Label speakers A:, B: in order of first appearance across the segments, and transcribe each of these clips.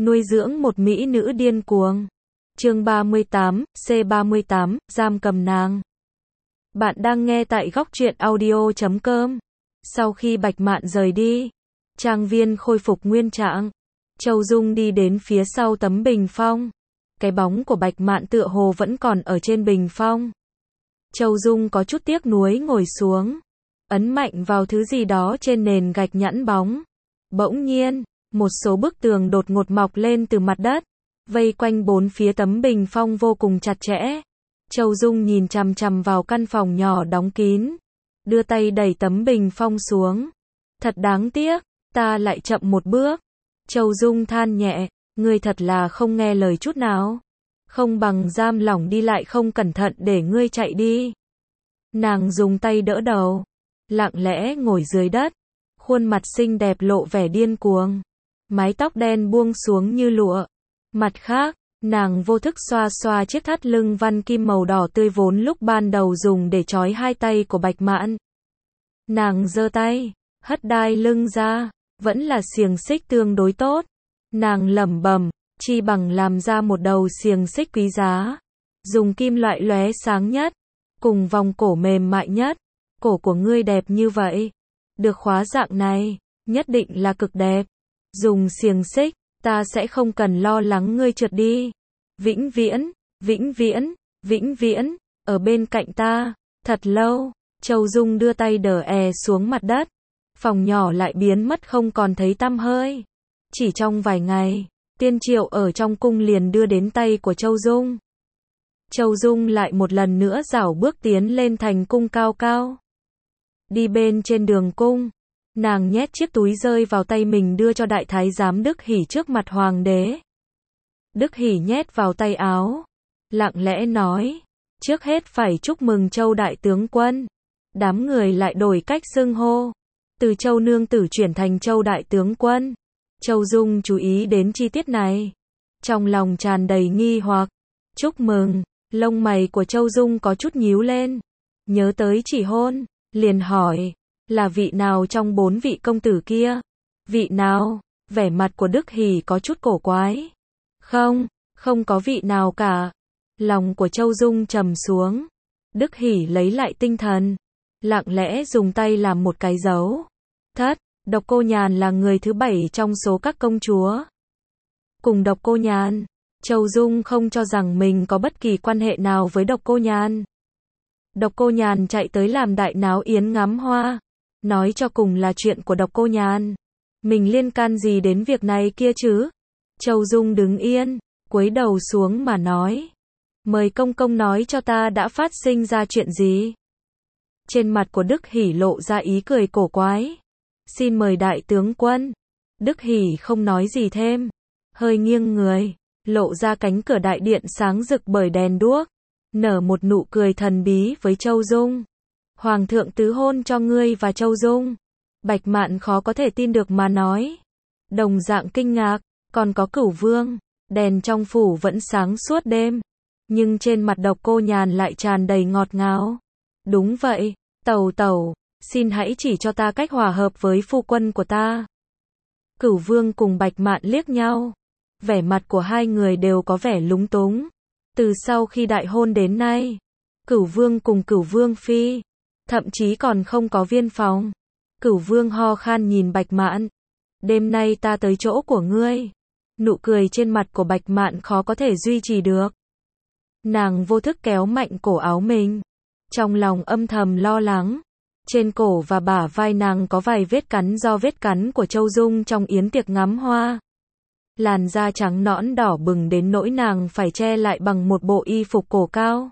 A: Nuôi dưỡng một mỹ nữ điên cuồng. Chương 38, C38, giam cầm nàng. Bạn đang nghe tại góc truyện audio.com. Sau khi Bạch Mạn rời đi, trang viên khôi phục nguyên trạng. Châu Dung đi đến phía sau tấm bình phong. Cái bóng của Bạch Mạn tựa hồ vẫn còn ở trên bình phong. Châu Dung có chút tiếc nuối ngồi xuống, ấn mạnh vào thứ gì đó trên nền gạch nhẵn bóng. Bỗng nhiên, một số bức tường đột ngột mọc lên từ mặt đất, vây quanh bốn phía tấm bình phong vô cùng chặt chẽ. Châu Dung nhìn chằm chằm vào căn phòng nhỏ đóng kín, đưa tay đẩy tấm bình phong xuống. Thật đáng tiếc, ta lại chậm một bước. Châu Dung than nhẹ, ngươi thật là không nghe lời chút nào. Không bằng giam lỏng đi lại không cẩn thận để ngươi chạy đi. Nàng dùng tay đỡ đầu, lặng lẽ ngồi dưới đất, khuôn mặt xinh đẹp lộ vẻ điên cuồng. Mái tóc đen buông xuống như lụa. Mặt khác, nàng vô thức xoa xoa chiếc thắt lưng văn kim màu đỏ tươi vốn lúc ban đầu dùng để trói hai tay của Bạch Mạn. Nàng giơ tay, hất đai lưng ra, vẫn là xiềng xích tương đối tốt. Nàng lẩm bẩm, chi bằng làm ra một đầu xiềng xích quý giá, dùng kim loại lóe sáng nhất, cùng vòng cổ mềm mại nhất. Cổ của ngươi đẹp như vậy, được khóa dạng này, nhất định là cực đẹp. Dùng xiềng xích, ta sẽ không cần lo lắng ngươi trượt đi. Vĩnh viễn, vĩnh viễn, vĩnh viễn, ở bên cạnh ta, thật lâu. Châu Dung đưa tay đỡ xuống mặt đất. Phòng nhỏ lại biến mất không còn thấy tăm hơi. Chỉ trong vài ngày, tiên triệu ở trong cung liền đưa đến tay của Châu Dung. Châu Dung lại một lần nữa rảo bước tiến lên thành cung cao cao. Đi bên trên đường cung, nàng nhét chiếc túi rơi vào tay mình đưa cho đại thái giám Đức Hỉ trước mặt hoàng đế. Đức Hỉ nhét vào tay áo, lặng lẽ nói, trước hết phải chúc mừng Châu đại tướng quân. Đám người lại đổi cách xưng hô, từ Châu nương tử chuyển thành Châu đại tướng quân. Châu Dung chú ý đến chi tiết này, trong lòng tràn đầy nghi hoặc. Chúc mừng, lông mày của Châu Dung có chút nhíu lên, nhớ tới chỉ hôn, liền hỏi, là vị nào trong bốn vị công tử kia? Vị nào? Vẻ mặt của Đức Hỉ có chút cổ quái. Không có vị nào cả. Lòng của Châu Dung trầm xuống. Đức Hỉ lấy lại tinh thần, lặng lẽ dùng tay làm một cái dấu. Độc Cô Nhàn là người thứ 7 trong số các công chúa. Cùng Độc Cô Nhàn, Châu Dung không cho rằng mình có bất kỳ quan hệ nào với Độc Cô Nhàn. Độc Cô Nhàn chạy tới làm đại náo yến ngắm hoa, nói cho cùng là chuyện của Độc Cô Nhàn. Mình liên can gì đến việc này kia chứ? Châu Dung đứng yên, cúi đầu xuống mà nói, mời công công nói cho ta đã phát sinh ra chuyện gì. Trên mặt của Đức Hỉ lộ ra ý cười cổ quái. Xin mời đại tướng quân. Đức Hỉ không nói gì thêm, hơi nghiêng người, lộ ra cánh cửa đại điện sáng rực bởi đèn đuốc, nở một nụ cười thần bí với Châu Dung. Hoàng thượng tứ hôn cho ngươi và Châu Dung. Bạch Mạn khó có thể tin được mà nói. Đồng dạng kinh ngạc, còn có Cửu Vương. Đèn trong phủ vẫn sáng suốt đêm, nhưng trên mặt Độc Cô Nhàn lại tràn đầy ngọt ngào. Đúng vậy, tẩu tẩu, xin hãy chỉ cho ta cách hòa hợp với phu quân của ta. Cửu Vương cùng Bạch Mạn liếc nhau, vẻ mặt của hai người đều có vẻ lúng túng. Từ sau khi đại hôn đến nay, Cửu Vương cùng Cửu Vương phi, thậm chí còn không có viên phòng. Cửu Vương ho khan nhìn Bạch Mạn, đêm nay ta tới chỗ của ngươi. Nụ cười trên mặt của Bạch Mạn khó có thể duy trì được. Nàng vô thức kéo mạnh cổ áo mình, trong lòng âm thầm lo lắng. Trên cổ và bả vai nàng có vài vết cắn do vết cắn của Châu Dung trong yến tiệc ngắm hoa. Làn da trắng nõn đỏ bừng đến nỗi nàng phải che lại bằng một bộ y phục cổ cao.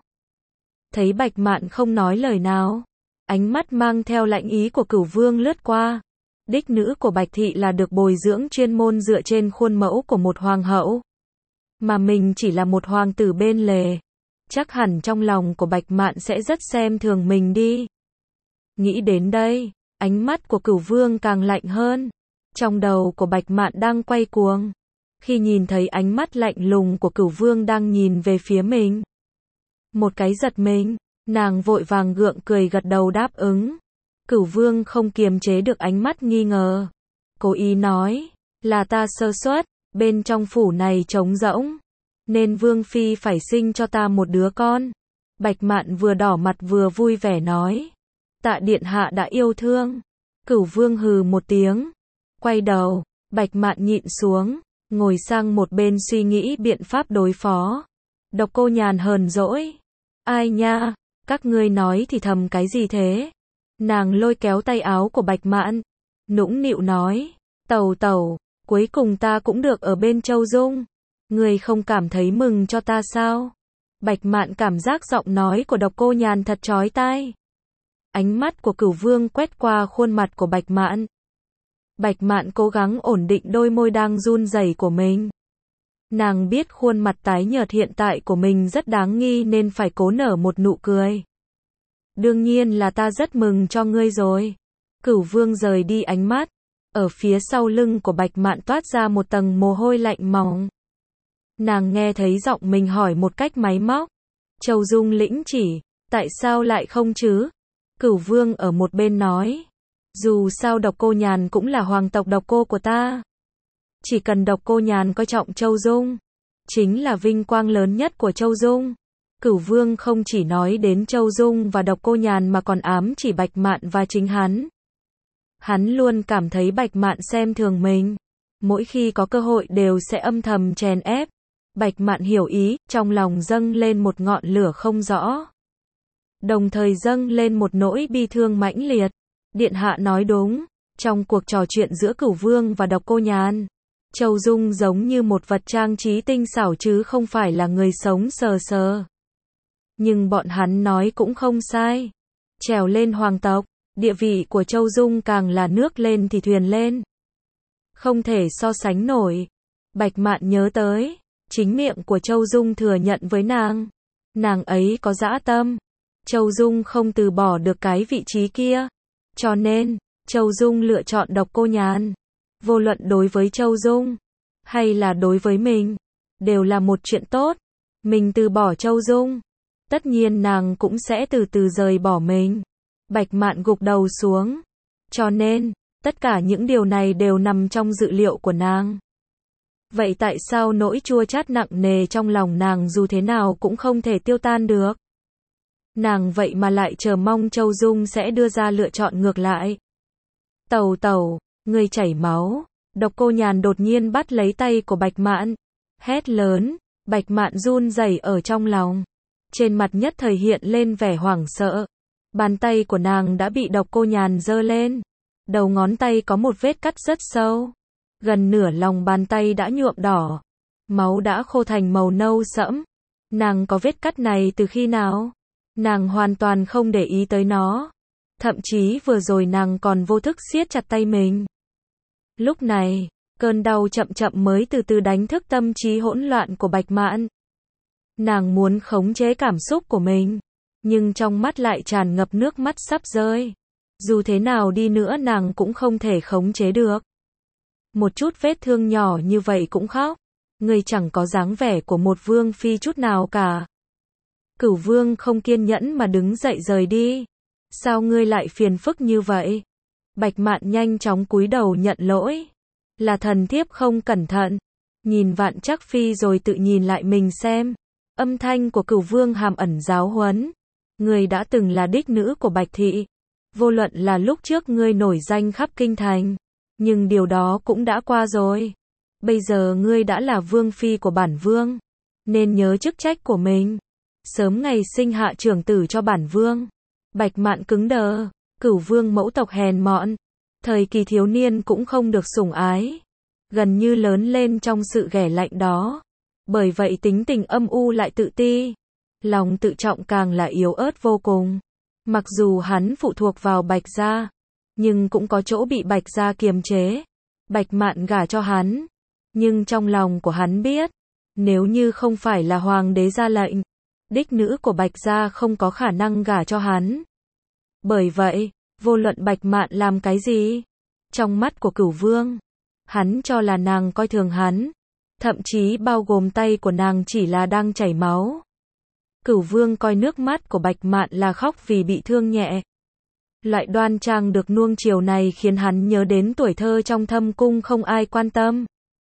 A: Thấy Bạch Mạn không nói lời nào, ánh mắt mang theo lạnh ý của Cửu Vương lướt qua. Đích nữ của Bạch Thị là được bồi dưỡng chuyên môn dựa trên khuôn mẫu của một hoàng hậu, mà mình chỉ là một hoàng tử bên lề. Chắc hẳn trong lòng của Bạch Mạn sẽ rất xem thường mình đi. Nghĩ đến đây, ánh mắt của Cửu Vương càng lạnh hơn. Trong đầu của Bạch Mạn đang quay cuồng, khi nhìn thấy ánh mắt lạnh lùng của Cửu Vương đang nhìn về phía mình. Một cái giật mình, nàng vội vàng gượng cười gật đầu đáp ứng. Cửu Vương không kiềm chế được ánh mắt nghi ngờ, cố ý nói, là ta sơ suất, Bên trong phủ này trống rỗng, nên Vương Phi phải sinh cho ta một đứa con. Bạch Mạn vừa đỏ mặt vừa vui vẻ nói. Tạ điện hạ đã yêu thương. Cửu Vương hừ một tiếng. Quay đầu, Bạch Mạn nhịn xuống, ngồi sang một bên suy nghĩ biện pháp đối phó. Độc Cô Nhàn hờn dỗi. Ai nha, các ngươi nói thì thầm cái gì thế? Nàng lôi kéo tay áo của Bạch Mạn, nũng nịu nói. Tẩu tẩu, cuối cùng ta cũng được ở bên Châu Dung. Ngươi không cảm thấy mừng cho ta sao? Bạch Mạn cảm giác giọng nói của Độc Cô Nhàn thật chói tai. Ánh mắt của Cửu Vương quét qua khuôn mặt của Bạch Mạn. Bạch Mạn cố gắng ổn định đôi môi đang run rẩy của mình. Nàng biết khuôn mặt tái nhợt hiện tại của mình rất đáng nghi nên phải cố nở một nụ cười. Đương nhiên là ta rất mừng cho ngươi rồi. Cửu Vương rời đi ánh mắt. Ở phía sau lưng của Bạch Mạn toát ra một tầng mồ hôi lạnh mỏng. Nàng nghe thấy giọng mình hỏi một cách máy móc. Châu Dung lĩnh chỉ, tại sao lại không chứ? Cửu Vương ở một bên nói. Dù sao Độc Cô Nhàn cũng là hoàng tộc Độc Cô của ta. Chỉ cần Độc Cô Nhàn coi trọng Châu Dung, chính là vinh quang lớn nhất của Châu Dung. Cửu Vương không chỉ nói đến Châu Dung và Độc Cô Nhàn mà còn ám chỉ Bạch Mạn và chính hắn. Hắn luôn cảm thấy Bạch Mạn xem thường mình. Mỗi khi có cơ hội đều sẽ âm thầm chèn ép. Bạch Mạn hiểu ý, trong lòng dâng lên một ngọn lửa không rõ. Đồng thời dâng lên một nỗi bi thương mãnh liệt. Điện hạ nói đúng, trong cuộc trò chuyện giữa Cửu Vương và Độc Cô Nhàn, Châu Dung giống như một vật trang trí tinh xảo chứ không phải là người sống sờ sờ. Nhưng bọn hắn nói cũng không sai. Trèo lên hoàng tộc, địa vị của Châu Dung càng là nước lên thì thuyền lên. Không thể so sánh nổi. Bạch Mạn nhớ tới, chính miệng của Châu Dung thừa nhận với nàng. Nàng ấy có dã tâm. Châu Dung không từ bỏ được cái vị trí kia. Cho nên, Châu Dung lựa chọn Độc Cô Nhàn. Vô luận đối với Châu Dung, hay là đối với mình, đều là một chuyện tốt. Mình từ bỏ Châu Dung, tất nhiên nàng cũng sẽ từ từ rời bỏ mình. Bạch Mạn gục đầu xuống. Cho nên, tất cả những điều này đều nằm trong dự liệu của nàng. Vậy tại sao nỗi chua chát nặng nề trong lòng nàng dù thế nào cũng không thể tiêu tan được? Nàng vậy mà lại chờ mong Châu Dung sẽ đưa ra lựa chọn ngược lại. Tẩu tẩu, ngươi chảy máu. Độc Cô Nhàn đột nhiên bắt lấy tay của Bạch Mạn, hét lớn. Bạch Mạn run rẩy ở trong lòng. Trên mặt nhất thời hiện lên vẻ hoảng sợ. Bàn tay của nàng đã bị Độc Cô Nhàn giơ lên. Đầu ngón tay có một vết cắt rất sâu. Gần nửa lòng bàn tay đã nhuộm đỏ. Máu đã khô thành màu nâu sẫm. Nàng có vết cắt này từ khi nào? Nàng hoàn toàn không để ý tới nó. Thậm chí vừa rồi nàng còn vô thức siết chặt tay mình. Lúc này, cơn đau chậm chậm mới từ từ đánh thức tâm trí hỗn loạn của Bạch Mạn. Nàng muốn khống chế cảm xúc của mình, nhưng trong mắt lại tràn ngập nước mắt sắp rơi. Dù thế nào đi nữa nàng cũng không thể khống chế được. Một chút vết thương nhỏ như vậy cũng khóc. Ngươi chẳng có dáng vẻ của một vương phi chút nào cả. Cửu Vương không kiên nhẫn mà đứng dậy rời đi. Sao ngươi lại phiền phức như vậy? Bạch Mạn nhanh chóng cúi đầu nhận lỗi. Là thần thiếp không cẩn thận. Nhìn Vạn Trắc Phi rồi tự nhìn lại mình xem. Âm thanh của Cửu Vương hàm ẩn giáo huấn. Ngươi đã từng là đích nữ của Bạch Thị. Vô luận là lúc trước ngươi nổi danh khắp kinh thành. Nhưng điều đó cũng đã qua rồi. Bây giờ ngươi đã là vương phi của bản vương. Nên nhớ chức trách của mình. Sớm ngày sinh hạ trưởng tử cho bản vương. Bạch Mạn cứng đờ. Cửu Vương mẫu tộc hèn mọn. Thời kỳ thiếu niên cũng không được sủng ái. Gần như lớn lên trong sự ghẻ lạnh đó. Bởi vậy tính tình âm u lại tự ti. Lòng tự trọng càng là yếu ớt vô cùng. Mặc dù hắn phụ thuộc vào Bạch gia, nhưng cũng có chỗ bị Bạch gia kiềm chế. Bạch Mạn gả cho hắn. Nhưng trong lòng của hắn biết, nếu như không phải là hoàng đế ra lệnh, đích nữ của Bạch gia không có khả năng gả cho hắn. Bởi vậy, vô luận Bạch Mạn làm cái gì, trong mắt của Cửu Vương, hắn cho là nàng coi thường hắn. Thậm chí bao gồm tay của nàng chỉ là đang chảy máu. Cửu Vương coi nước mắt của Bạch Mạn là khóc vì bị thương nhẹ. Loại đoan trang được nuông chiều này khiến hắn nhớ đến tuổi thơ trong thâm cung không ai quan tâm.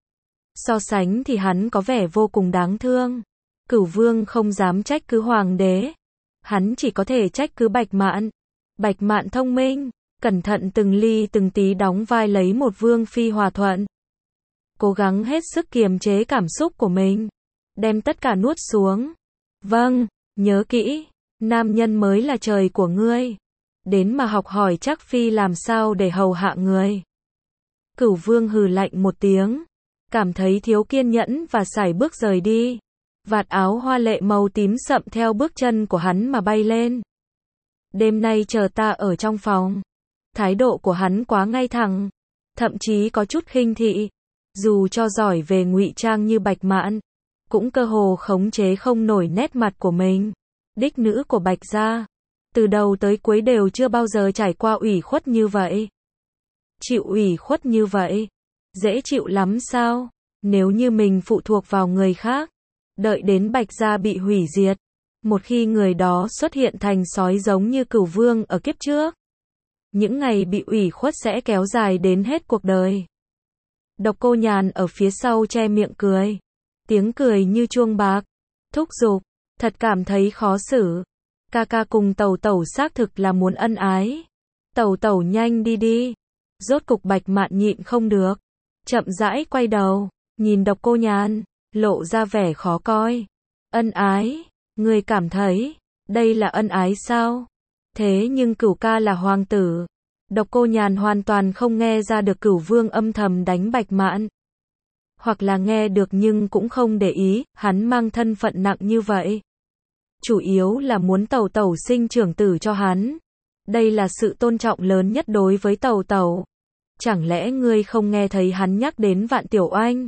A: So sánh thì hắn có vẻ vô cùng đáng thương. Cửu Vương không dám trách cứ hoàng đế. Hắn chỉ có thể trách cứ Bạch Mạn. Bạch Mạn thông minh, cẩn thận từng ly từng tí đóng vai lấy một vương phi hòa thuận. Cố gắng hết sức kiềm chế cảm xúc của mình. Đem tất cả nuốt xuống. Vâng, nhớ kỹ, nam nhân mới là trời của ngươi. Đến mà học hỏi Trác Phi làm sao để hầu hạ người. Cửu Vương hừ lạnh một tiếng. Cảm thấy thiếu kiên nhẫn và sải bước rời đi. Vạt áo hoa lệ màu tím sậm theo bước chân của hắn mà bay lên. Đêm nay chờ ta ở trong phòng. Thái độ của hắn quá ngay thẳng. Thậm chí có chút khinh thị. Dù cho giỏi về ngụy trang như Bạch Mạn, cũng cơ hồ khống chế không nổi nét mặt của mình. Đích nữ của Bạch gia, từ đầu tới cuối đều chưa bao giờ trải qua ủy khuất như vậy. Chịu ủy khuất như vậy, dễ chịu lắm sao? Nếu như mình phụ thuộc vào người khác, đợi đến Bạch gia bị hủy diệt, một khi người đó xuất hiện thành sói giống như Cửu Vương ở kiếp trước, những ngày bị ủy khuất sẽ kéo dài đến hết cuộc đời. Độc Cô Nhàn ở phía sau che miệng cười. Tiếng cười như chuông bạc. Thúc giục, thật cảm thấy khó xử. Ca ca cùng Tẩu Tẩu xác thực là muốn ân ái. Tẩu Tẩu nhanh đi đi. Rốt cục Bạch Mạn nhịn không được. Chậm rãi quay đầu, nhìn Độc Cô Nhàn, lộ ra vẻ khó coi. Ân ái, ngươi cảm thấy, đây là ân ái sao? Thế nhưng Cửu ca là hoàng tử. Độc Cô Nhàn hoàn toàn không nghe ra được Cửu Vương âm thầm đánh Bạch Mạn. Hoặc là nghe được nhưng cũng không để ý, hắn mang thân phận nặng như vậy. Chủ yếu là muốn Tẩu Tẩu sinh trưởng tử cho hắn. Đây là sự tôn trọng lớn nhất đối với Tẩu Tẩu. Chẳng lẽ ngươi không nghe thấy hắn nhắc đến Vạn Tiểu Oanh?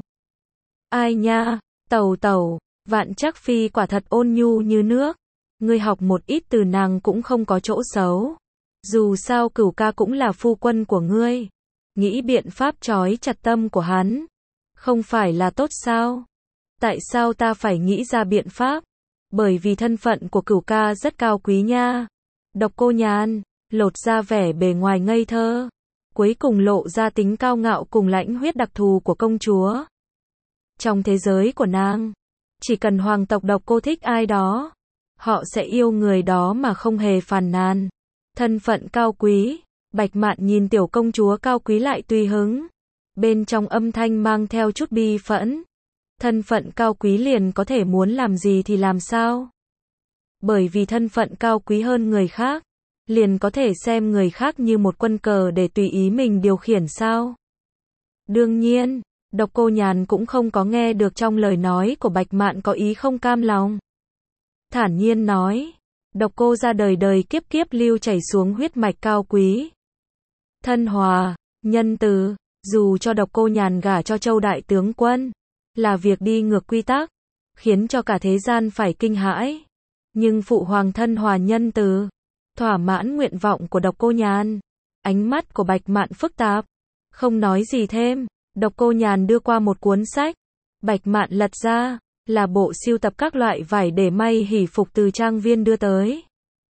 A: Ai nha, Tẩu Tẩu, Vạn Trác Phi quả thật ôn nhu như nước. Ngươi học một ít từ nàng cũng không có chỗ xấu. Dù sao Cửu ca cũng là phu quân của ngươi. Nghĩ biện pháp trói chặt tâm của hắn. Không phải là tốt sao? Tại sao ta phải nghĩ ra biện pháp? Bởi vì thân phận của Cửu ca rất cao quý nha. Độc Cô Nhàn, lột ra vẻ bề ngoài ngây thơ. Cuối cùng lộ ra tính cao ngạo cùng lãnh huyết đặc thù của công chúa. Trong thế giới của nàng, chỉ cần hoàng tộc Độc Cô thích ai đó, họ sẽ yêu người đó mà không hề phàn nàn. Thân phận cao quý, Bạch Mạn nhìn tiểu công chúa cao quý lại tùy hứng. Bên trong âm thanh mang theo chút bi phẫn. Thân phận cao quý liền có thể muốn làm gì thì làm sao? Bởi vì thân phận cao quý hơn người khác, liền có thể xem người khác như một quân cờ để tùy ý mình điều khiển sao? Đương nhiên, Độc Cô Nhàn cũng không có nghe được trong lời nói của Bạch Mạn có ý không cam lòng. Thản nhiên nói, Độc Cô ra đời đời kiếp kiếp lưu chảy xuống huyết mạch cao quý. Thân hòa, nhân từ, dù cho Độc Cô Nhàn gả cho Châu đại tướng quân, là việc đi ngược quy tắc, khiến cho cả thế gian phải kinh hãi. Nhưng phụ hoàng thân hòa nhân từ, thỏa mãn nguyện vọng của Độc Cô Nhàn. Ánh mắt của Bạch Mạn phức tạp, không nói gì thêm. Độc Cô Nhàn đưa qua một cuốn sách. Bạch Mạn lật ra, là bộ sưu tập các loại vải để may hỷ phục từ trang viên đưa tới.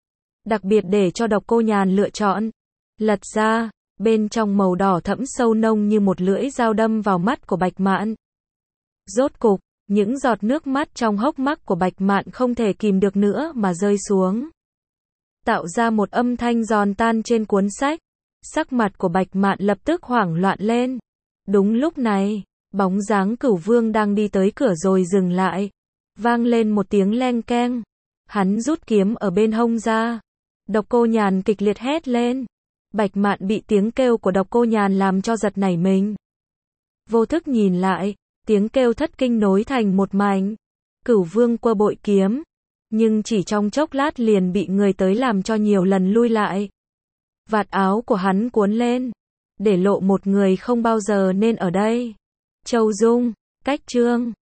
A: Đặc biệt để cho Độc Cô Nhàn lựa chọn. Lật ra, bên trong màu đỏ thẫm sâu nông như một lưỡi dao đâm vào mắt của Bạch Mạn. Rốt cục, những giọt nước mắt trong hốc mắt của Bạch Mạn không thể kìm được nữa mà rơi xuống. Tạo ra một âm thanh giòn tan trên cuốn sách. Sắc mặt của Bạch Mạn lập tức hoảng loạn lên. Đúng lúc này, bóng dáng Cửu Vương đang đi tới cửa rồi dừng lại. Vang lên một tiếng leng keng. Hắn rút kiếm ở bên hông ra. Độc Cô Nhàn kịch liệt hét lên. Bạch Mạn bị tiếng kêu của Độc Cô Nhàn làm cho giật nảy mình. Vô thức nhìn lại, tiếng kêu thất kinh nối thành một mảnh. Cửu Vương quơ bội kiếm, nhưng chỉ trong chốc lát liền bị người tới làm cho nhiều lần lui lại. Vạt áo của hắn cuốn lên, để lộ một người không bao giờ nên ở đây. Châu Dung, Cách Trương.